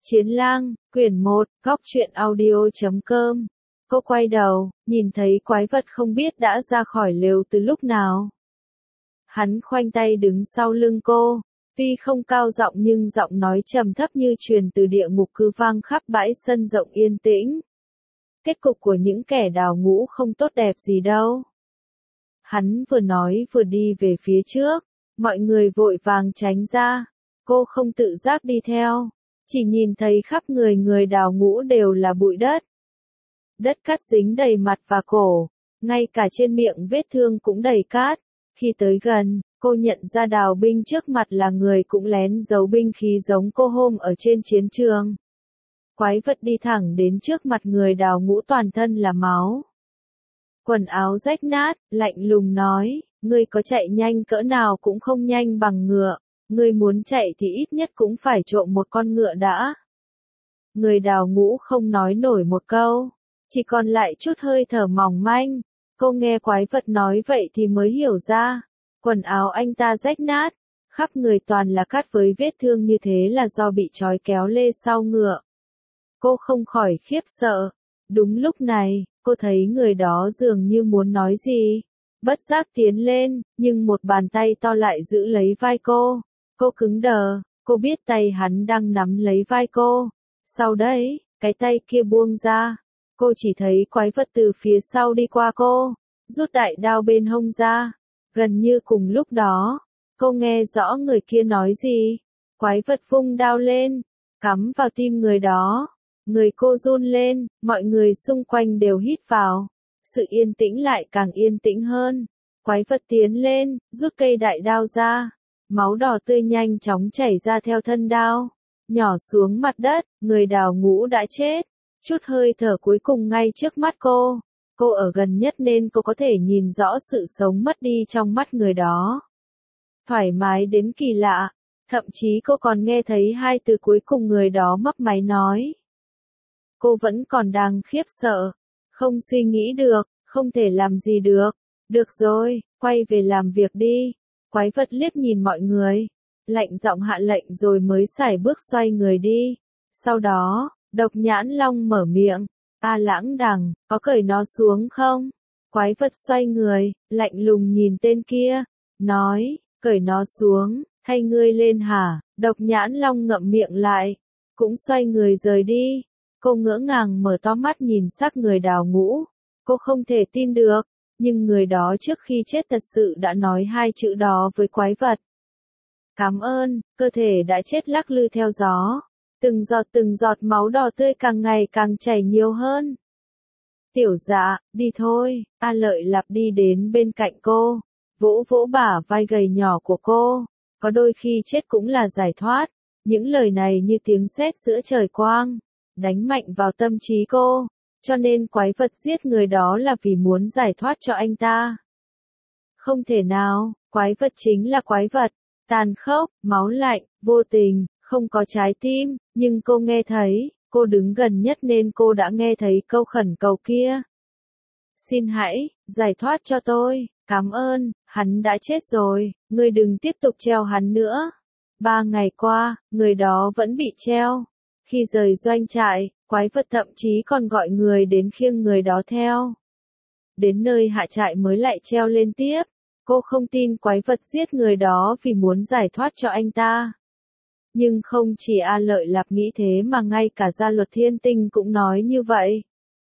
Chiến lang, quyển 1, góc truyện audio.com. Cô quay đầu, nhìn thấy quái vật không biết đã ra khỏi lều từ lúc nào. Hắn khoanh tay đứng sau lưng cô, tuy không cao giọng nhưng giọng nói trầm thấp như truyền từ địa ngục cứ vang khắp bãi sân rộng yên tĩnh. Kết cục của những kẻ đào ngũ không tốt đẹp gì đâu. Hắn vừa nói vừa đi về phía trước, mọi người vội vàng tránh ra, cô không tự giác đi theo, chỉ nhìn thấy khắp người đào ngũ đều là bụi đất. Đất cát dính đầy mặt và cổ, ngay cả trên miệng vết thương cũng đầy cát. Khi tới gần, cô nhận ra đào binh trước mặt là người cũng lén giấu binh khí giống cô hôm ở trên chiến trường. Quái vật đi thẳng đến trước mặt người đào ngũ, toàn thân là máu. Quần áo rách nát, lạnh lùng nói, ngươi có chạy nhanh cỡ nào cũng không nhanh bằng ngựa, ngươi muốn chạy thì ít nhất cũng phải trộm một con ngựa đã. Người đào ngũ không nói nổi một câu, chỉ còn lại chút hơi thở mỏng manh. Cô nghe quái vật nói vậy thì mới hiểu ra, quần áo anh ta rách nát, khắp người toàn là cát với vết thương như thế là do bị trói kéo lê sau ngựa. Cô không khỏi khiếp sợ. Đúng lúc này, cô thấy người đó dường như muốn nói gì. Bất giác tiến lên, nhưng một bàn tay to lại giữ lấy vai cô. Cô cứng đờ, cô biết tay hắn đang nắm lấy vai cô. Sau đấy, cái tay kia buông ra. Cô chỉ thấy quái vật từ phía sau đi qua cô, rút đại đao bên hông ra. Gần như cùng lúc đó, cô nghe rõ người kia nói gì. Quái vật vung đao lên, cắm vào tim người đó. Người cô run lên, mọi người xung quanh đều hít vào. Sự yên tĩnh lại càng yên tĩnh hơn. Quái vật tiến lên, rút cây đại đao ra. Máu đỏ tươi nhanh chóng chảy ra theo thân đao. Nhỏ xuống mặt đất, người đào ngũ đã chết. Chút hơi thở cuối cùng ngay trước mắt cô. Cô ở gần nhất nên cô có thể nhìn rõ sự sống mất đi trong mắt người đó. Thoải mái đến kỳ lạ. Thậm chí cô còn nghe thấy hai từ cuối cùng người đó mấp máy nói. Cô vẫn còn đang khiếp sợ. Không suy nghĩ được, không thể làm gì được. Được rồi, quay về làm việc đi. Quái vật liếc nhìn mọi người. Lạnh giọng hạ lệnh rồi mới sải bước xoay người đi. Sau đó, Độc Nhãn Long mở miệng. A Lãng Đằng, có cởi nó xuống không? Quái vật xoay người, lạnh lùng nhìn tên kia. Nói, cởi nó xuống, thay ngươi lên hả? Độc Nhãn Long ngậm miệng lại. Cũng xoay người rời đi. Cô ngỡ ngàng mở to mắt nhìn xác người đào ngũ. Cô không thể tin được, nhưng người đó trước khi chết thật sự đã nói hai chữ đó với quái vật. Cảm ơn, cơ thể đã chết lắc lư theo gió. Từng giọt máu đỏ tươi càng ngày càng chảy nhiều hơn. Tiểu Dạ, đi thôi. A Lợi Lạp đi đến bên cạnh cô, vỗ vỗ bả vai gầy nhỏ của cô. Có đôi khi chết cũng là giải thoát. Những lời này như tiếng sét giữa trời quang, đánh mạnh vào tâm trí cô. Cho nên quái vật giết người đó là vì muốn giải thoát cho anh ta. Không thể nào, quái vật chính là quái vật. Tàn khốc, máu lạnh, vô tình, không có trái tim, nhưng cô nghe thấy, cô đứng gần nhất nên cô đã nghe thấy câu khẩn cầu kia. Xin hãy, giải thoát cho tôi, cảm ơn, hắn đã chết rồi, ngươi đừng tiếp tục treo hắn nữa. 3 ngày qua, người đó vẫn bị treo. Khi rời doanh trại, quái vật thậm chí còn gọi người đến khiêng người đó theo. Đến nơi hạ trại mới lại treo lên tiếp. Cô không tin quái vật giết người đó vì muốn giải thoát cho anh ta. Nhưng không chỉ A Lợi Lạp nghĩ thế mà ngay cả gia luật Thiên Tinh cũng nói như vậy.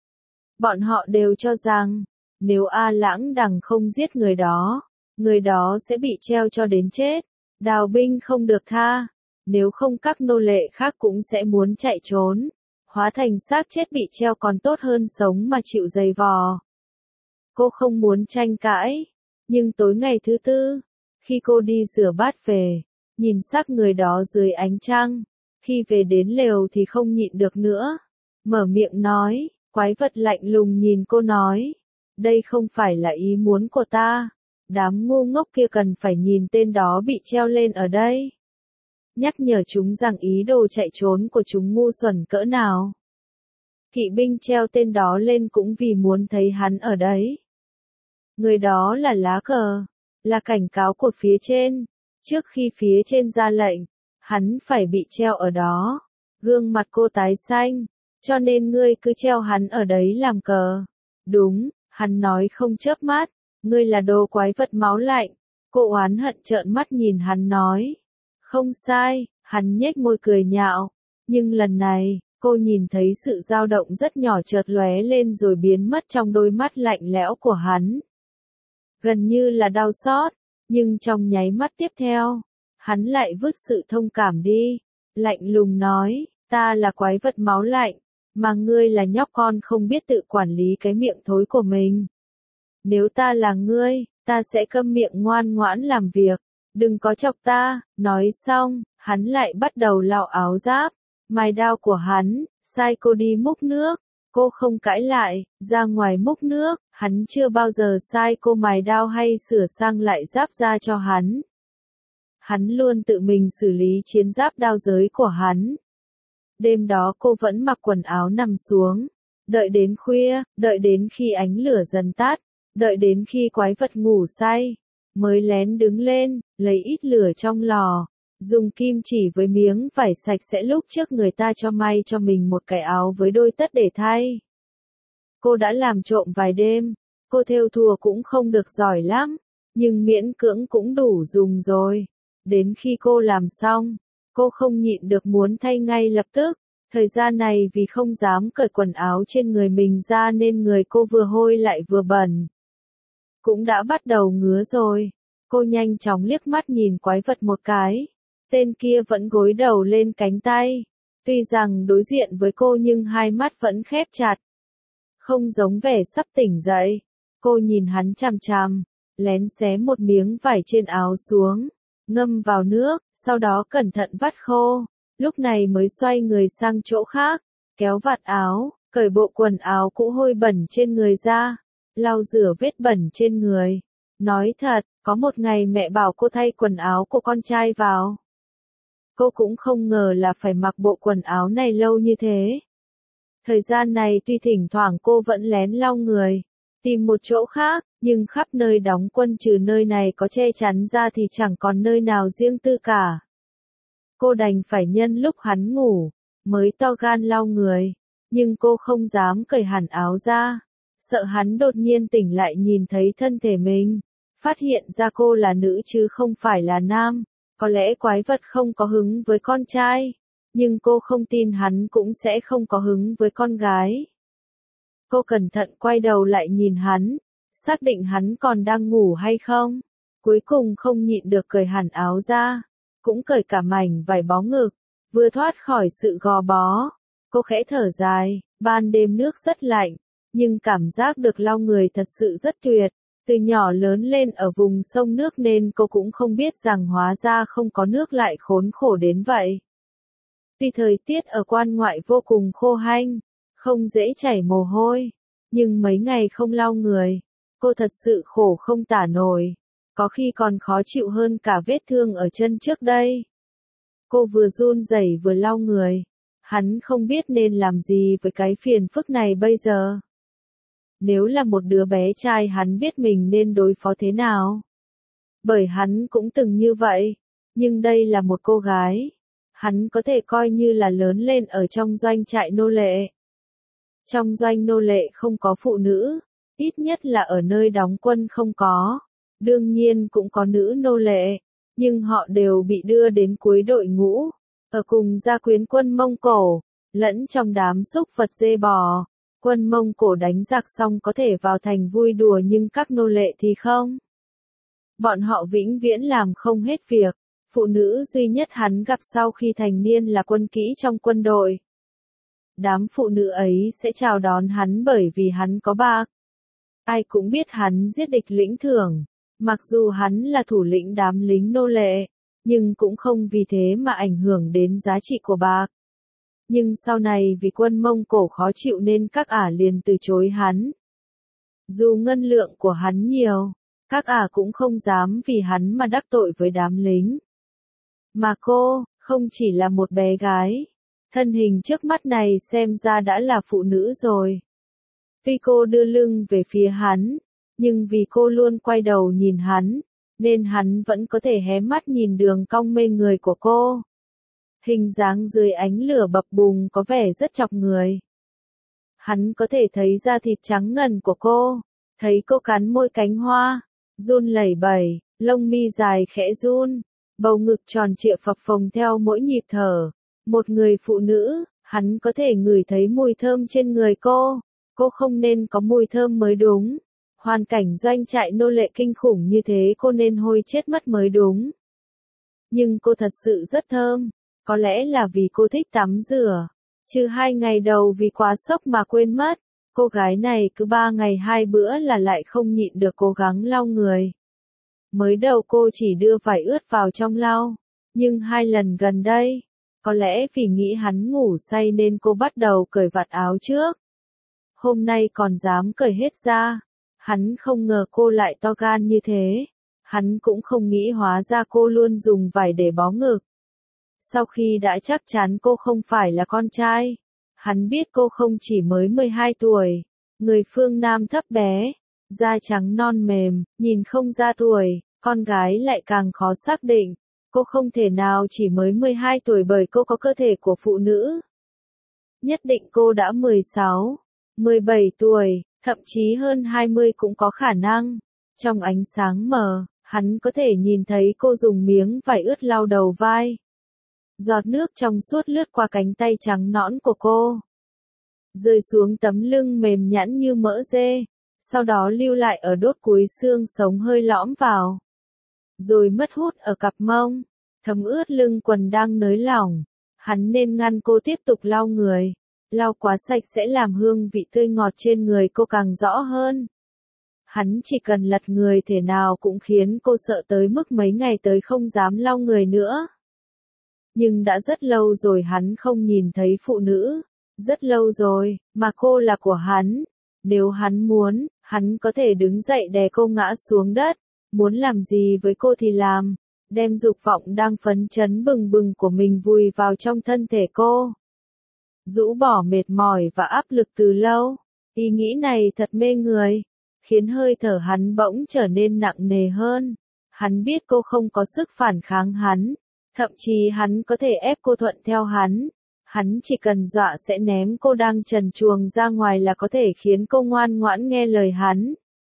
Bọn họ đều cho rằng, nếu A Lãng Đằng không giết người đó sẽ bị treo cho đến chết. Đào binh không được tha. Nếu không các nô lệ khác cũng sẽ muốn chạy trốn. Hóa thành xác chết bị treo còn tốt hơn sống mà chịu giày vò. Cô không muốn tranh cãi. Nhưng tối ngày thứ tư, khi cô đi rửa bát về, nhìn xác người đó dưới ánh trăng, khi về đến lều thì không nhịn được nữa. Mở miệng nói, quái vật lạnh lùng nhìn cô nói. Đây không phải là ý muốn của ta. Đám ngu ngốc kia cần phải nhìn tên đó bị treo lên ở đây. Nhắc nhở chúng rằng ý đồ chạy trốn của chúng ngu xuẩn cỡ nào. Kỵ binh treo tên đó lên cũng vì muốn thấy hắn ở đấy. Người đó là lá cờ, là cảnh cáo của phía trên. Trước khi phía trên ra lệnh, hắn phải bị treo ở đó. Gương mặt cô tái xanh. Cho nên ngươi cứ treo hắn ở đấy làm cờ. Đúng, hắn nói không chớp mắt. Ngươi là đồ quái vật máu lạnh. Cô oán hận trợn mắt nhìn hắn nói. Không sai, hắn nhếch môi cười nhạo. Nhưng lần này, cô nhìn thấy sự dao động rất nhỏ chợt lóe lên rồi biến mất trong đôi mắt lạnh lẽo của hắn. Gần như là đau xót, nhưng trong nháy mắt tiếp theo, hắn lại vứt sự thông cảm đi. Lạnh lùng nói, ta là quái vật máu lạnh, mà ngươi là nhóc con không biết tự quản lý cái miệng thối của mình. Nếu ta là ngươi, ta sẽ câm miệng ngoan ngoãn làm việc, đừng có chọc ta. Nói xong, hắn lại bắt đầu lau áo giáp, mài đao của hắn, sai cô đi múc nước. Cô không cãi lại, ra ngoài múc nước, hắn chưa bao giờ sai cô mài đao hay sửa sang lại giáp da cho hắn. Hắn luôn tự mình xử lý chiến giáp đao giới của hắn. Đêm đó cô vẫn mặc quần áo nằm xuống, đợi đến khuya, đợi đến khi ánh lửa dần tắt, đợi đến khi quái vật ngủ say, mới lén đứng lên, lấy ít lửa trong lò, dùng kim chỉ với miếng vải sạch sẽ lúc trước người ta cho may cho mình một cái áo với đôi tất để thay. Cô đã làm trộm vài đêm, cô thêu thùa cũng không được giỏi lắm, nhưng miễn cưỡng cũng đủ dùng rồi. Đến khi cô làm xong, cô không nhịn được muốn thay ngay lập tức. Thời gian này vì không dám cởi quần áo trên người mình ra nên người cô vừa hôi lại vừa bẩn. Cũng đã bắt đầu ngứa rồi. Cô nhanh chóng liếc mắt nhìn quái vật một cái. Tên kia vẫn gối đầu lên cánh tay. Tuy rằng đối diện với cô nhưng hai mắt vẫn khép chặt. Không giống vẻ sắp tỉnh dậy. Cô nhìn hắn chằm chằm, lén xé một miếng vải trên áo xuống, ngâm vào nước, sau đó cẩn thận vắt khô. Lúc này mới xoay người sang chỗ khác, kéo vạt áo, cởi bộ quần áo cũ hôi bẩn trên người ra, lau rửa vết bẩn trên người. Nói thật, có một ngày mẹ bảo cô thay quần áo của con trai vào. Cô cũng không ngờ là phải mặc bộ quần áo này lâu như thế. Thời gian này tuy thỉnh thoảng cô vẫn lén lau người, tìm một chỗ khác, nhưng khắp nơi đóng quân trừ nơi này có che chắn ra thì chẳng còn nơi nào riêng tư cả. Cô đành phải nhân lúc hắn ngủ, mới to gan lau người, nhưng cô không dám cởi hẳn áo ra, sợ hắn đột nhiên tỉnh lại nhìn thấy thân thể mình, phát hiện ra cô là nữ chứ không phải là nam, có lẽ quái vật không có hứng với con trai, nhưng cô không tin hắn cũng sẽ không có hứng với con gái. Cô cẩn thận quay đầu lại nhìn hắn, xác định hắn còn đang ngủ hay không, cuối cùng không nhịn được cởi hẳn áo ra. Cũng cởi cả mảnh vải bó ngực, vừa thoát khỏi sự gò bó. Cô khẽ thở dài, ban đêm nước rất lạnh, nhưng cảm giác được lau người thật sự rất tuyệt. Từ nhỏ lớn lên ở vùng sông nước nên cô cũng không biết rằng hóa ra không có nước lại khốn khổ đến vậy. Tuy thời tiết ở quan ngoại vô cùng khô hanh, không dễ chảy mồ hôi, nhưng mấy ngày không lau người, cô thật sự khổ không tả nổi. Có khi còn khó chịu hơn cả vết thương ở chân trước đây. Cô vừa run rẩy vừa lau người. Hắn không biết nên làm gì với cái phiền phức này bây giờ. Nếu là một đứa bé trai hắn biết mình nên đối phó thế nào. Bởi hắn cũng từng như vậy. Nhưng đây là một cô gái. Hắn có thể coi như là lớn lên ở trong doanh trại nô lệ. Trong doanh nô lệ không có phụ nữ. Ít nhất là ở nơi đóng quân không có. Đương nhiên cũng có nữ nô lệ, nhưng họ đều bị đưa đến cuối đội ngũ, ở cùng gia quyến quân Mông Cổ, lẫn trong đám súc vật dê bò. Quân Mông Cổ đánh giặc xong có thể vào thành vui đùa nhưng các nô lệ thì không. Bọn họ vĩnh viễn làm không hết việc. Phụ nữ duy nhất hắn gặp sau khi thành niên là quân kỹ trong quân đội. Đám phụ nữ ấy sẽ chào đón hắn bởi vì hắn có bạc. Ai cũng biết hắn giết địch lĩnh thưởng. Mặc dù hắn là thủ lĩnh đám lính nô lệ, nhưng cũng không vì thế mà ảnh hưởng đến giá trị của bạc. Nhưng sau này vì quân Mông Cổ khó chịu nên các ả liền từ chối hắn. Dù ngân lượng của hắn nhiều, các ả cũng không dám vì hắn mà đắc tội với đám lính. Mà cô, không chỉ là một bé gái, thân hình trước mắt này xem ra đã là phụ nữ rồi. Tuy cô đưa lưng về phía hắn, nhưng vì cô luôn quay đầu nhìn hắn, nên hắn vẫn có thể hé mắt nhìn đường cong mê người của cô. Hình dáng dưới ánh lửa bập bùng có vẻ rất chọc người. Hắn có thể thấy da thịt trắng ngần của cô, thấy cô cắn môi cánh hoa, run lẩy bẩy, lông mi dài khẽ run, bầu ngực tròn trịa phập phồng theo mỗi nhịp thở. Một người phụ nữ, hắn có thể ngửi thấy mùi thơm trên người cô không nên có mùi thơm mới đúng. Hoàn cảnh doanh trại nô lệ kinh khủng như thế cô nên hôi chết mất mới đúng. Nhưng cô thật sự rất thơm, có lẽ là vì cô thích tắm rửa. Trừ 2 ngày đầu vì quá sốc mà quên mất, cô gái này cứ 3 ngày 2 bữa là lại không nhịn được cố gắng lau người. Mới đầu cô chỉ đưa vải ướt vào trong lau, nhưng 2 lần gần đây, có lẽ vì nghĩ hắn ngủ say nên cô bắt đầu cởi vạt áo trước. Hôm nay còn dám cởi hết ra, hắn không ngờ cô lại to gan như thế, hắn cũng không nghĩ hóa ra cô luôn dùng vải để bó ngực. Sau khi đã chắc chắn cô không phải là con trai, hắn biết cô không chỉ mới 12 tuổi, người phương Nam thấp bé, da trắng non mềm, nhìn không ra tuổi, con gái lại càng khó xác định, cô không thể nào chỉ mới 12 tuổi bởi cô có cơ thể của phụ nữ. Nhất định cô đã 16, 17 tuổi, thậm chí hơn 20 cũng có khả năng. Trong ánh sáng mờ, hắn có thể nhìn thấy cô dùng miếng vải ướt lau đầu vai. Giọt nước trong suốt lướt qua cánh tay trắng nõn của cô, rơi xuống tấm lưng mềm nhẵn như mỡ dê, sau đó lưu lại ở đốt cuối xương sống hơi lõm vào, rồi mất hút ở cặp mông, thấm ướt lưng quần đang nới lỏng. Hắn nên ngăn cô tiếp tục lau người, lau quá sạch sẽ làm hương vị tươi ngọt trên người cô càng rõ hơn. Hắn chỉ cần lật người thế nào cũng khiến cô sợ tới mức mấy ngày tới không dám lau người nữa. Nhưng đã rất lâu rồi hắn không nhìn thấy phụ nữ, rất lâu rồi, mà cô là của hắn. Nếu hắn muốn, hắn có thể đứng dậy đè cô ngã xuống đất, muốn làm gì với cô thì làm, đem dục vọng đang phấn chấn bừng bừng của mình vùi vào trong thân thể cô. Rũ bỏ mệt mỏi và áp lực từ lâu, ý nghĩ này thật mê người, khiến hơi thở hắn bỗng trở nên nặng nề hơn. Hắn biết cô không có sức phản kháng hắn. Thậm chí hắn có thể ép cô thuận theo hắn chỉ cần dọa sẽ ném cô đang trần truồng ra ngoài là có thể khiến cô ngoan ngoãn nghe lời hắn.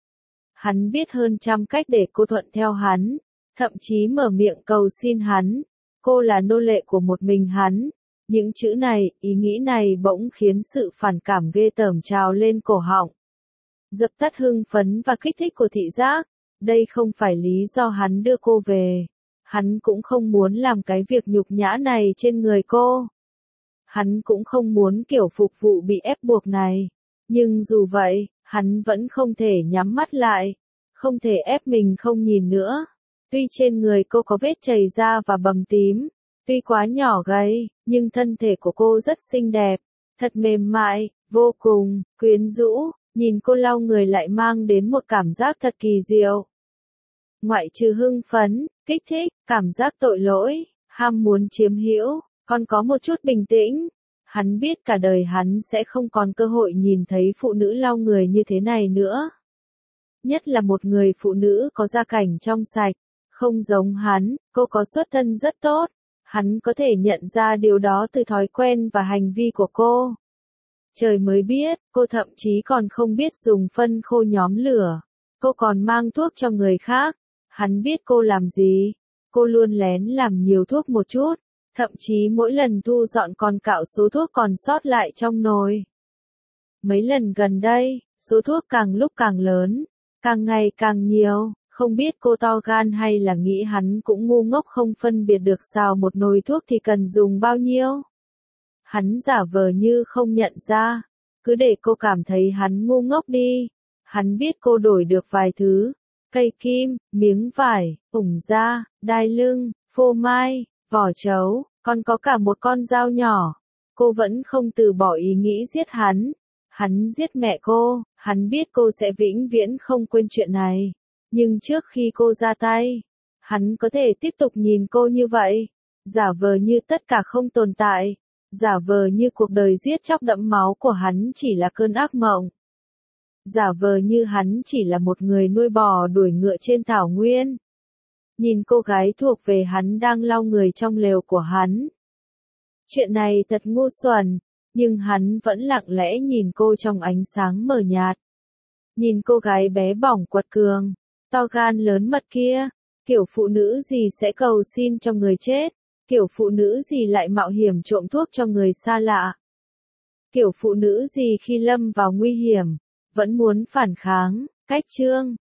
Hắn biết hơn trăm cách để cô thuận theo hắn, thậm chí mở miệng cầu xin hắn. Cô là nô lệ của một mình hắn. Những chữ này, ý nghĩ này bỗng khiến sự phản cảm ghê tởm trào lên cổ họng. Dập tắt hưng phấn và kích thích của thị giác. Đây không phải lý do hắn đưa cô về. Hắn cũng không muốn làm cái việc nhục nhã này trên người cô. Hắn cũng không muốn kiểu phục vụ bị ép buộc này. Nhưng dù vậy, hắn vẫn không thể nhắm mắt lại. Không thể ép mình không nhìn nữa. Tuy trên người cô có vết chảy da và bầm tím. Tuy quá nhỏ gầy, nhưng thân thể của cô rất xinh đẹp. Thật mềm mại, vô cùng, quyến rũ. Nhìn cô lau người lại mang đến một cảm giác thật kỳ diệu. Ngoại trừ hưng phấn, kích thích, cảm giác tội lỗi, ham muốn chiếm hữu, còn có một chút bình tĩnh. Hắn biết cả đời hắn sẽ không còn cơ hội nhìn thấy phụ nữ lau người như thế này nữa. Nhất là một người phụ nữ có gia cảnh trong sạch, không giống hắn, cô có xuất thân rất tốt. Hắn có thể nhận ra điều đó từ thói quen và hành vi của cô. Trời mới biết, cô thậm chí còn không biết dùng phân khô nhóm lửa. Cô còn mang thuốc cho người khác. Hắn biết cô làm gì. Cô luôn lén làm nhiều thuốc một chút. Thậm chí mỗi lần thu dọn còn cạo số thuốc còn sót lại trong nồi. Mấy lần gần đây, số thuốc càng lúc càng lớn. Càng ngày càng nhiều. Không biết cô to gan hay là nghĩ hắn cũng ngu ngốc không phân biệt được xào một nồi thuốc thì cần dùng bao nhiêu. Hắn giả vờ như không nhận ra. Cứ để cô cảm thấy hắn ngu ngốc đi. Hắn biết cô đổi được vài thứ. Cây kim, miếng vải, ủng da, đai lưng, phô mai, vỏ trấu, còn có cả một con dao nhỏ. Cô vẫn không từ bỏ ý nghĩ giết hắn. Hắn giết mẹ cô, hắn biết cô sẽ vĩnh viễn không quên chuyện này. Nhưng trước khi cô ra tay, hắn có thể tiếp tục nhìn cô như vậy. Giả vờ như tất cả không tồn tại. Giả vờ như cuộc đời giết chóc đẫm máu của hắn chỉ là cơn ác mộng. Giả vờ như hắn chỉ là một người nuôi bò đuổi ngựa trên thảo nguyên. Nhìn cô gái thuộc về hắn đang lau người trong lều của hắn. Chuyện này thật ngu xuẩn, nhưng hắn vẫn lặng lẽ nhìn cô trong ánh sáng mờ nhạt. Nhìn cô gái bé bỏng quật cường, to gan lớn mật kia, kiểu phụ nữ gì sẽ cầu xin cho người chết, kiểu phụ nữ gì lại mạo hiểm trộm thuốc cho người xa lạ. Kiểu phụ nữ gì khi lâm vào nguy hiểm, vẫn muốn phản kháng, cách chương.